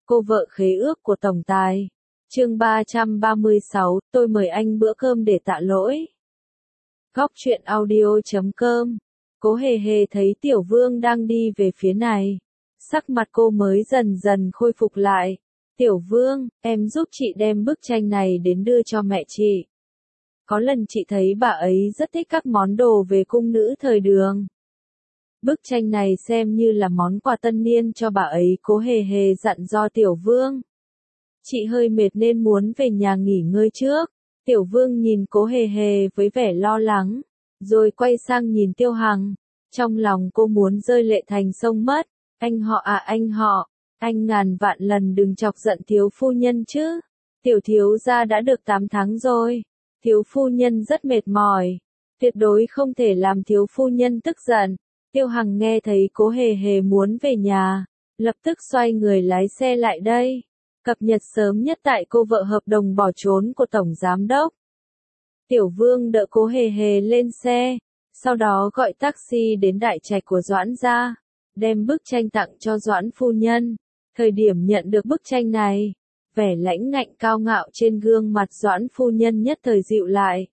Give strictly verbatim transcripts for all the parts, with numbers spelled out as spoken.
Cô vợ khế ước của tổng tài. Chương ba trăm ba mươi sáu, tôi mời anh bữa cơm để tạ lỗi. Góc truyện audio chấm com. Cố hề hề thấy Tiểu Vương đang đi về phía này. Sắc mặt cô mới dần dần khôi phục lại. Tiểu Vương, em giúp chị đem bức tranh này đến đưa cho mẹ chị. Có lần chị thấy bà ấy rất thích các món đồ về cung nữ thời đường. Bức tranh này xem như là món quà tân niên cho bà ấy, Cố hề hề dặn dò Tiểu Vương. Chị hơi mệt nên muốn về nhà nghỉ ngơi trước. Tiểu Vương nhìn Cố hề hề với vẻ lo lắng, rồi quay sang nhìn Tiêu Hằng. Trong lòng cô muốn rơi lệ thành sông mất. Anh họ à anh họ, anh ngàn vạn lần đừng chọc giận thiếu phu nhân chứ. Tiểu thiếu gia đã được tám tháng rồi. Thiếu phu nhân rất mệt mỏi. Tuyệt đối không thể làm thiếu phu nhân tức giận. Tiêu Hằng nghe thấy Cố hề hề muốn về nhà, lập tức xoay người lái xe lại đây. Cập nhật sớm nhất tại cô vợ hợp đồng bỏ trốn của Tổng Giám Đốc. Tiểu Vương đỡ Cố hề hề lên xe, sau đó gọi taxi đến đại trạch của Doãn gia, đem bức tranh tặng cho Doãn phu nhân. Thời điểm nhận được bức tranh này, vẻ lãnh ngạnh cao ngạo trên gương mặt Doãn phu nhân nhất thời dịu lại,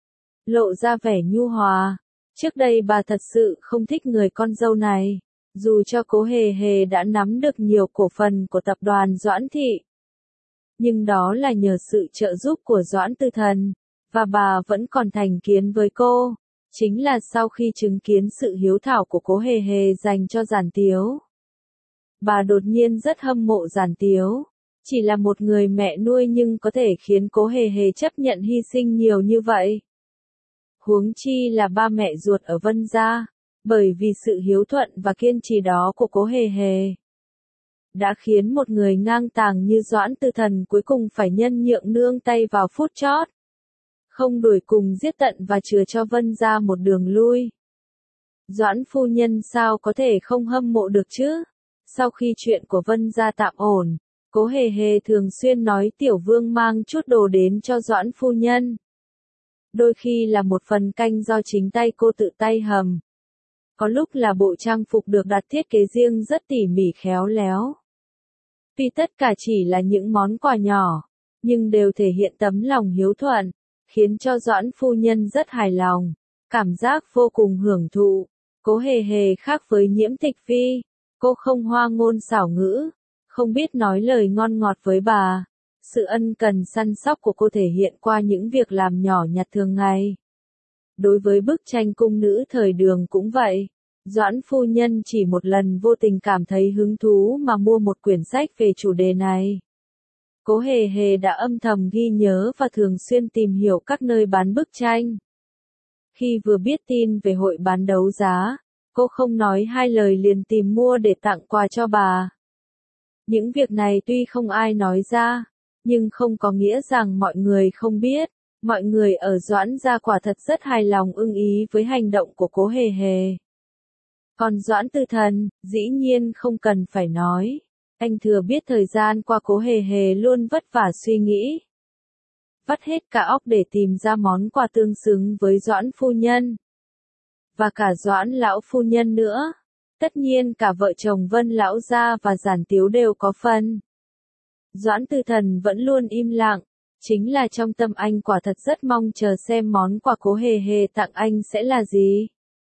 lộ ra vẻ nhu hòa. Trước đây bà thật sự không thích người con dâu này, dù cho Cố hề hề đã nắm được nhiều cổ phần của tập đoàn Doãn thị. Nhưng đó là nhờ sự trợ giúp của Doãn Tư Thần, và bà vẫn còn thành kiến với cô, chính là sau khi chứng kiến sự hiếu thảo của Cố hề hề dành cho Giản Tiếu. Bà đột nhiên rất hâm mộ Giản Tiếu, chỉ là một người mẹ nuôi nhưng có thể khiến Cố hề hề chấp nhận hy sinh nhiều như vậy. Huống chi là ba mẹ ruột ở Vân gia, bởi vì sự hiếu thuận và kiên trì đó của Cố hề hề, đã khiến một người ngang tàng như Doãn Tư Thần cuối cùng phải nhân nhượng nương tay vào phút chót. Không đuổi cùng giết tận và chừa cho Vân gia một đường lui. Doãn phu nhân sao có thể không hâm mộ được chứ? Sau khi chuyện của Vân gia tạm ổn, Cố hề hề thường xuyên nói Tiểu Vương mang chút đồ đến cho Doãn phu nhân. Đôi khi là một phần canh do chính tay cô tự tay hầm. Có lúc là bộ trang phục được đặt thiết kế riêng rất tỉ mỉ khéo léo. Tuy tất cả chỉ là những món quà nhỏ, nhưng đều thể hiện tấm lòng hiếu thuận, khiến cho Doãn phu nhân rất hài lòng, cảm giác vô cùng hưởng thụ. Cố hề hề khác với Nhiễm Tịch Phi, cô không hoa ngôn xảo ngữ, không biết nói lời ngon ngọt với bà. Sự ân cần săn sóc của cô thể hiện qua những việc làm nhỏ nhặt thường ngày. Đối với bức tranh cung nữ thời đường cũng vậy. Doãn phu nhân chỉ một lần vô tình cảm thấy hứng thú mà mua một quyển sách về chủ đề này. Cố hề hề đã âm thầm ghi nhớ và thường xuyên tìm hiểu các nơi bán bức tranh. Khi vừa biết tin về hội bán đấu giá, cô không nói hai lời liền tìm mua để tặng quà cho bà. Những việc này tuy không ai nói ra, nhưng không có nghĩa rằng mọi người không biết. Mọi người ở Doãn gia quả thật rất hài lòng ưng ý với hành động của Cố hề hề. Còn Doãn Tư Thần, dĩ nhiên không cần phải nói. Anh thừa biết thời gian qua Cố hề hề luôn vất vả suy nghĩ, vắt hết cả óc để tìm ra món quà tương xứng với Doãn phu nhân. Và cả Doãn lão phu nhân nữa. Tất nhiên cả vợ chồng Vân lão gia và Giản Tiếu đều có phần. Doãn Tư Thần vẫn luôn im lặng, chính là trong tâm anh quả thật rất mong chờ xem món quà Cố hề hề tặng anh sẽ là gì.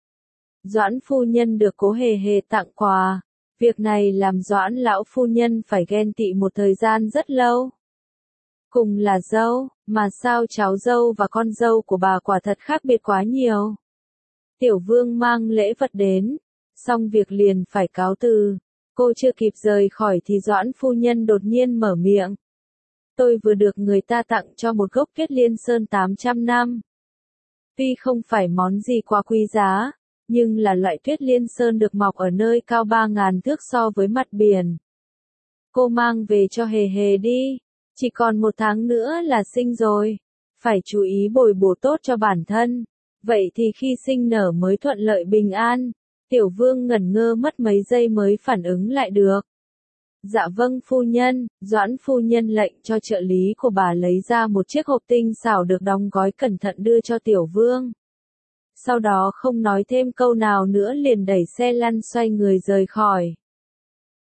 Doãn phu nhân được Cố hề hề tặng quà, việc này làm Doãn lão phu nhân phải ghen tị một thời gian rất lâu. Cùng là dâu, mà sao cháu dâu và con dâu của bà quả thật khác biệt quá nhiều. Tiểu Vương mang lễ vật đến, xong việc liền phải cáo từ. Cô chưa kịp rời khỏi thì Doãn phu nhân đột nhiên mở miệng. Tôi vừa được người ta tặng cho một gốc Kết Liên Sơn tám trăm năm. Tuy không phải món gì quá quý giá, nhưng là loại Tuyết Liên Sơn được mọc ở nơi cao ba ngàn thước so với mặt biển. Cô mang về cho hề hề đi, chỉ còn một tháng nữa là sinh rồi. Phải chú ý bồi bổ tốt cho bản thân, vậy thì khi sinh nở mới thuận lợi bình an. Tiểu Vương ngẩn ngơ mất mấy giây mới phản ứng lại được. Dạ vâng phu nhân. Doãn phu nhân lệnh cho trợ lý của bà lấy ra một chiếc hộp tinh xảo được đóng gói cẩn thận đưa cho Tiểu Vương. Sau đó không nói thêm câu nào nữa liền đẩy xe lăn xoay người rời khỏi.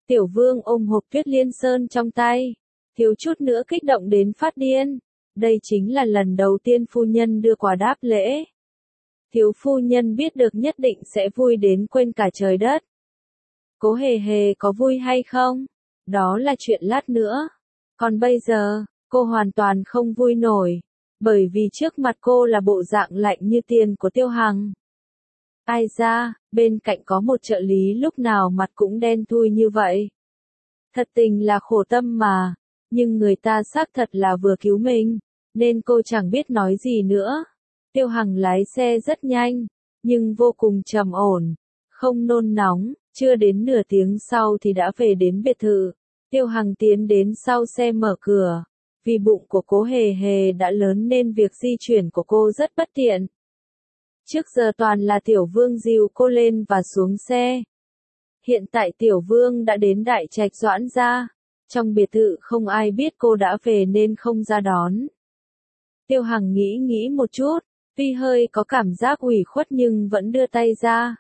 Tiểu Vương ôm hộp Tuyết Liên Sơn trong tay, thiếu chút nữa kích động đến phát điên. Đây chính là lần đầu tiên phu nhân đưa quà đáp lễ. Thiếu phu nhân biết được nhất định sẽ vui đến quên cả trời đất. Cố Hề Hề có vui hay không? Đó là chuyện lát nữa. Còn bây giờ, cô hoàn toàn không vui nổi. Bởi vì trước mặt cô là bộ dạng lạnh như tiền của Tiêu Hằng. Ai ra, bên cạnh có một trợ lý lúc nào mặt cũng đen thui như vậy. Thật tình là khổ tâm mà. Nhưng người ta xác thật là vừa cứu mình. Nên cô chẳng biết nói gì nữa. Tiêu Hằng lái xe rất nhanh. Nhưng vô cùng trầm ổn. Không nôn nóng. Chưa đến nửa tiếng sau thì đã về đến biệt thự. Tiêu Hằng tiến đến sau xe mở cửa. Vì bụng của Cố Hề Hề đã lớn nên việc di chuyển của cô rất bất tiện. Trước giờ toàn là Tiểu Vương dìu cô lên và xuống xe. Hiện tại Tiểu Vương đã đến Đại Trạch Doãn gia. Trong biệt thự không ai biết cô đã về nên không ra đón. Tiêu Hằng nghĩ nghĩ một chút, tuy hơi có cảm giác ủy khuất nhưng vẫn đưa tay ra.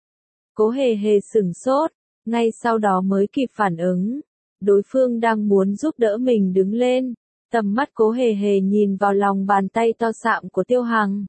Cố Hề Hề sửng sốt, ngay sau đó mới kịp phản ứng. Đối phương đang muốn giúp đỡ mình đứng lên. Tầm mắt Cố Hề Hề nhìn vào lòng bàn tay to sạm của Tiêu Hằng.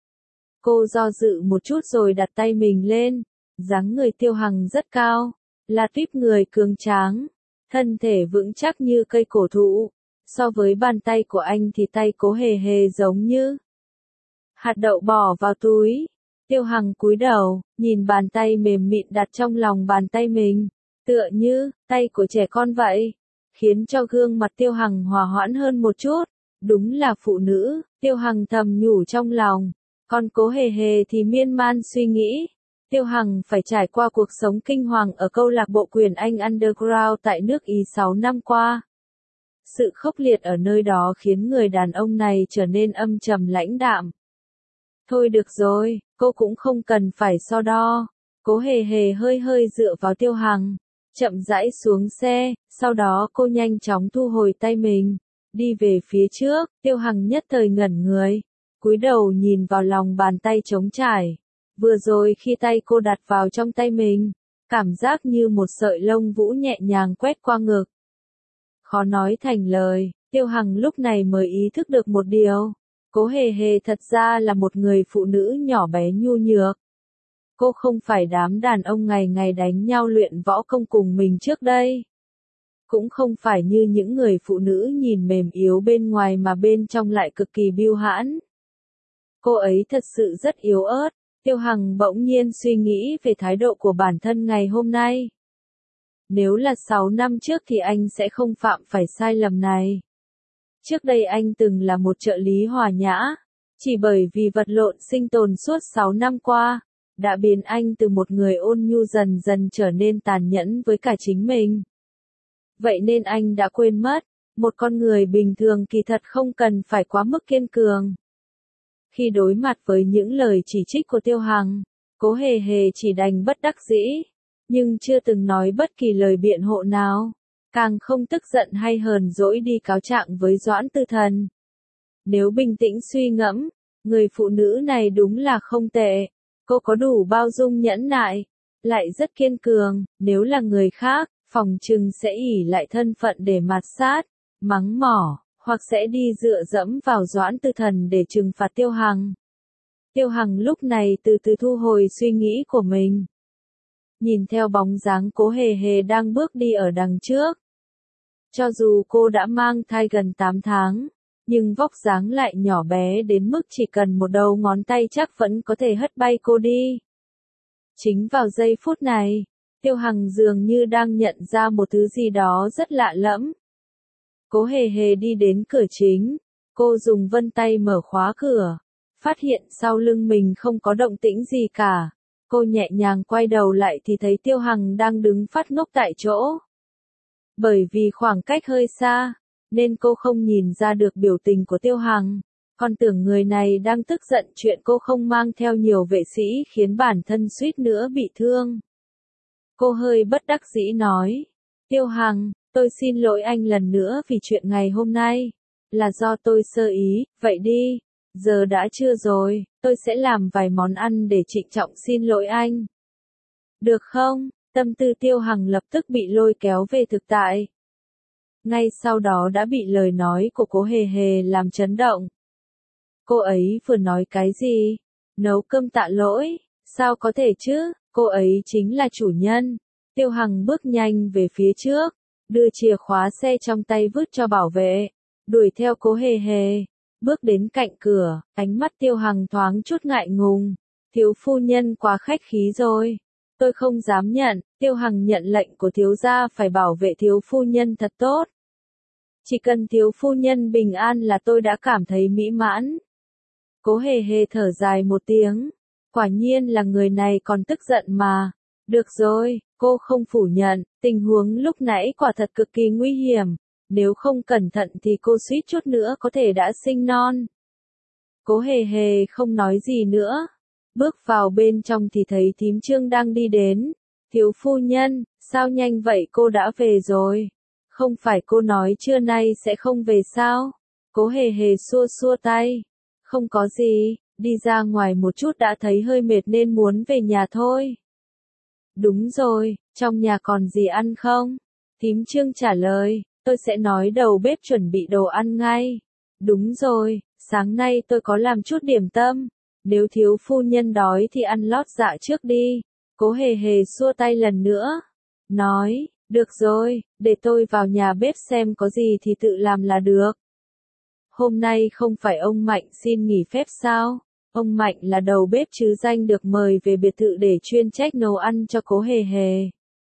Cô do dự một chút rồi đặt tay mình lên. Dáng người Tiêu Hằng rất cao, là tuýp người cường tráng, thân thể vững chắc như cây cổ thụ. So với bàn tay của anh thì tay Cố Hề Hề giống như hạt đậu bỏ vào túi. Tiêu Hằng cúi đầu, nhìn bàn tay mềm mịn đặt trong lòng bàn tay mình, tựa như tay của trẻ con vậy, khiến cho gương mặt Tiêu Hằng hòa hoãn hơn một chút. Đúng là phụ nữ, Tiêu Hằng thầm nhủ trong lòng. Còn Cố Hề Hề thì miên man suy nghĩ. Tiêu Hằng phải trải qua cuộc sống kinh hoàng ở câu lạc bộ Quyền Anh Underground tại nước Ý sáu năm qua. Sự khốc liệt ở nơi đó khiến người đàn ông này trở nên âm trầm lãnh đạm. Thôi được rồi, cô cũng không cần phải so đo. Cố Hề Hề hơi hơi dựa vào Tiêu Hằng, chậm rãi xuống xe, sau đó cô nhanh chóng thu hồi tay mình, đi về phía trước. Tiêu Hằng nhất thời ngẩn người, cúi đầu nhìn vào lòng bàn tay trống trải. Vừa rồi khi tay cô đặt vào trong tay mình, cảm giác như một sợi lông vũ nhẹ nhàng quét qua ngực. Khó nói thành lời, Tiêu Hằng lúc này mới ý thức được một điều. Cố Hề Hề thật ra là một người phụ nữ nhỏ bé nhu nhược. Cô không phải đám đàn ông ngày ngày đánh nhau luyện võ công cùng mình trước đây. Cũng không phải như những người phụ nữ nhìn mềm yếu bên ngoài mà bên trong lại cực kỳ bưu hãn. Cô ấy thật sự rất yếu ớt. Tiêu Hằng bỗng nhiên suy nghĩ về thái độ của bản thân ngày hôm nay. Nếu là sáu năm trước thì anh sẽ không phạm phải sai lầm này. Trước đây anh từng là một trợ lý hòa nhã. Chỉ bởi vì vật lộn sinh tồn suốt sáu năm qua, đã biến anh từ một người ôn nhu dần dần trở nên tàn nhẫn với cả chính mình. Vậy nên anh đã quên mất, một con người bình thường kỳ thật không cần phải quá mức kiên cường. Khi đối mặt với những lời chỉ trích của Tiêu Hằng, Cố Hề Hề chỉ đành bất đắc dĩ, nhưng chưa từng nói bất kỳ lời biện hộ nào, càng không tức giận hay hờn dỗi đi cáo trạng với Doãn Tư Thần. Nếu bình tĩnh suy ngẫm, người phụ nữ này đúng là không tệ, cô có đủ bao dung nhẫn nại, lại rất kiên cường. Nếu là người khác, phòng trừng sẽ ỷ lại thân phận để mạt sát, mắng mỏ, hoặc sẽ đi dựa dẫm vào Doãn Tư Thần để trừng phạt Tiêu Hằng. Tiêu Hằng lúc này từ từ thu hồi suy nghĩ của mình. Nhìn theo bóng dáng Cố Hề Hề đang bước đi ở đằng trước. Cho dù cô đã mang thai gần tám tháng, nhưng vóc dáng lại nhỏ bé đến mức chỉ cần một đầu ngón tay chắc vẫn có thể hất bay cô đi. Chính vào giây phút này, Tiêu Hằng dường như đang nhận ra một thứ gì đó rất lạ lẫm. Cố Hề Hề đi đến cửa chính, cô dùng vân tay mở khóa cửa, phát hiện sau lưng mình không có động tĩnh gì cả. Cô nhẹ nhàng quay đầu lại thì thấy Tiêu Hằng đang đứng phát ngốc tại chỗ. Bởi vì khoảng cách hơi xa, nên cô không nhìn ra được biểu tình của Tiêu Hằng, còn tưởng người này đang tức giận chuyện cô không mang theo nhiều vệ sĩ khiến bản thân suýt nữa bị thương. Cô hơi bất đắc dĩ nói, Tiêu Hằng, tôi xin lỗi anh lần nữa vì chuyện ngày hôm nay, là do tôi sơ ý. Vậy đi, giờ đã trưa rồi, tôi sẽ làm vài món ăn để trịnh trọng xin lỗi anh. Được không? Tâm tư Tiêu Hằng lập tức bị lôi kéo về thực tại. Ngay sau đó đã bị lời nói của Cố Hề Hề làm chấn động. Cô ấy vừa nói cái gì? Nấu cơm tạ lỗi? Sao có thể chứ? Cô ấy chính là chủ nhân. Tiêu Hằng bước nhanh về phía trước, đưa chìa khóa xe trong tay vứt cho bảo vệ, đuổi theo Cố Hề Hề. Bước đến cạnh cửa, ánh mắt Tiêu Hằng thoáng chút ngại ngùng. Thiếu phu nhân quá khách khí rồi. Tôi không dám nhận. Tiêu Hằng nhận lệnh của thiếu gia phải bảo vệ thiếu phu nhân thật tốt. Chỉ cần thiếu phu nhân bình an là tôi đã cảm thấy mỹ mãn. Cố Hề Hề thở dài một tiếng. Quả nhiên là người này còn tức giận mà. Được rồi, cô không phủ nhận, tình huống lúc nãy quả thật cực kỳ nguy hiểm. Nếu không cẩn thận thì cô suýt chút nữa có thể đã sinh non. Cố Hề Hề không nói gì nữa. Bước vào bên trong thì thấy thím Trương đang đi đến. Thiếu phu nhân, sao nhanh vậy cô đã về rồi? Không phải cô nói trưa nay sẽ không về sao? Cố Hề Hề xua xua tay. Không có gì, đi ra ngoài một chút đã thấy hơi mệt nên muốn về nhà thôi. Đúng rồi, trong nhà còn gì ăn không? Thím Trương trả lời, tôi sẽ nói đầu bếp chuẩn bị đồ ăn ngay. Đúng rồi, sáng nay tôi có làm chút điểm tâm. Nếu thiếu phu nhân đói thì ăn lót dạ trước đi. Cố Hề Hề xua tay lần nữa. Nói, được rồi, để tôi vào nhà bếp xem có gì thì tự làm là được. Hôm nay không phải ông Mạnh xin nghỉ phép sao? Ông Mạnh là đầu bếp chứ danh được mời về biệt thự để chuyên trách nấu ăn cho Cố Hề Hề.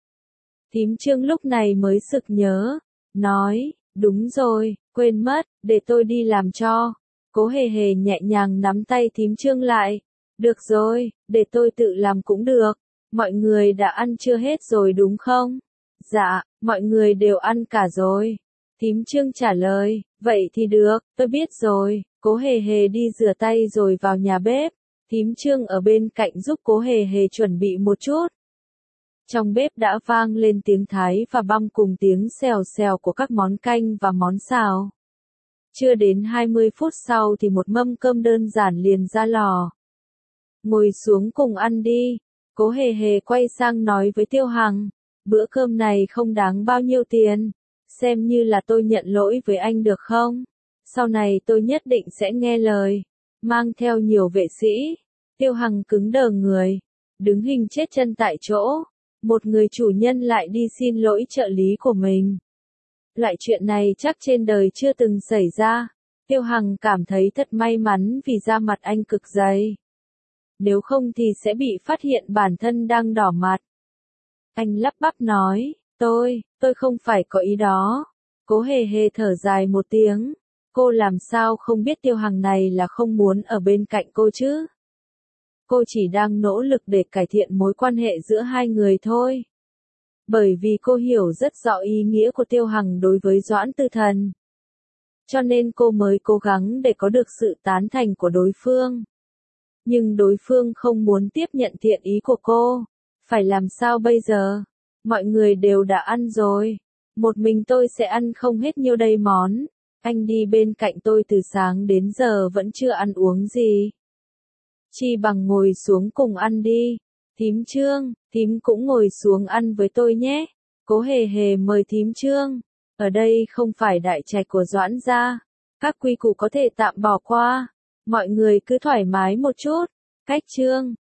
Thím Trương lúc này mới sực nhớ. Nói, đúng rồi, quên mất, để tôi đi làm cho. Cố Hề Hề nhẹ nhàng nắm tay thím Trương lại. Được rồi, để tôi tự làm cũng được. Mọi người đã ăn chưa hết rồi đúng không? Dạ, mọi người đều ăn cả rồi. Thím Trương trả lời, vậy thì được, tôi biết rồi. Cố Hề Hề đi rửa tay rồi vào nhà bếp. Thím Trương ở bên cạnh giúp Cố Hề Hề chuẩn bị một chút. Trong bếp đã vang lên tiếng thái và băm cùng tiếng xèo xèo của các món canh và món xào. Chưa đến hai mươi phút sau thì một mâm cơm đơn giản liền ra lò. Ngồi xuống cùng ăn đi. Cố Hề Hề quay sang nói với Tiêu Hằng. Bữa cơm này không đáng bao nhiêu tiền. Xem như là tôi nhận lỗi với anh được không? Sau này tôi nhất định sẽ nghe lời. Mang theo nhiều vệ sĩ. Tiêu Hằng cứng đờ người. Đứng hình chết chân tại chỗ. Một người chủ nhân lại đi xin lỗi trợ lý của mình. Loại chuyện này chắc trên đời chưa từng xảy ra. Tiêu Hằng cảm thấy thật may mắn vì da mặt anh cực dày. Nếu không thì sẽ bị phát hiện bản thân đang đỏ mặt. Anh lắp bắp nói, tôi, tôi không phải có ý đó. Cố Hề Hề thở dài một tiếng. Cô làm sao không biết Tiêu Hằng này là không muốn ở bên cạnh cô chứ? Cô chỉ đang nỗ lực để cải thiện mối quan hệ giữa hai người thôi. Bởi vì cô hiểu rất rõ ý nghĩa của Tiêu Hằng đối với Doãn Tư Thần. Cho nên cô mới cố gắng để có được sự tán thành của đối phương. Nhưng đối phương không muốn tiếp nhận thiện ý của cô. Phải làm sao bây giờ? Mọi người đều đã ăn rồi. Một mình tôi sẽ ăn không hết nhiêu đây món. Anh đi bên cạnh tôi từ sáng đến giờ vẫn chưa ăn uống gì. Chi bằng ngồi xuống cùng ăn đi. Thím Trương, thím cũng ngồi xuống ăn với tôi nhé. Cố Hề Hề mời thím Trương. Ở đây không phải đại trạch của Doãn gia. Các quy củ có thể tạm bỏ qua. Mọi người cứ thoải mái một chút. Cách Trương,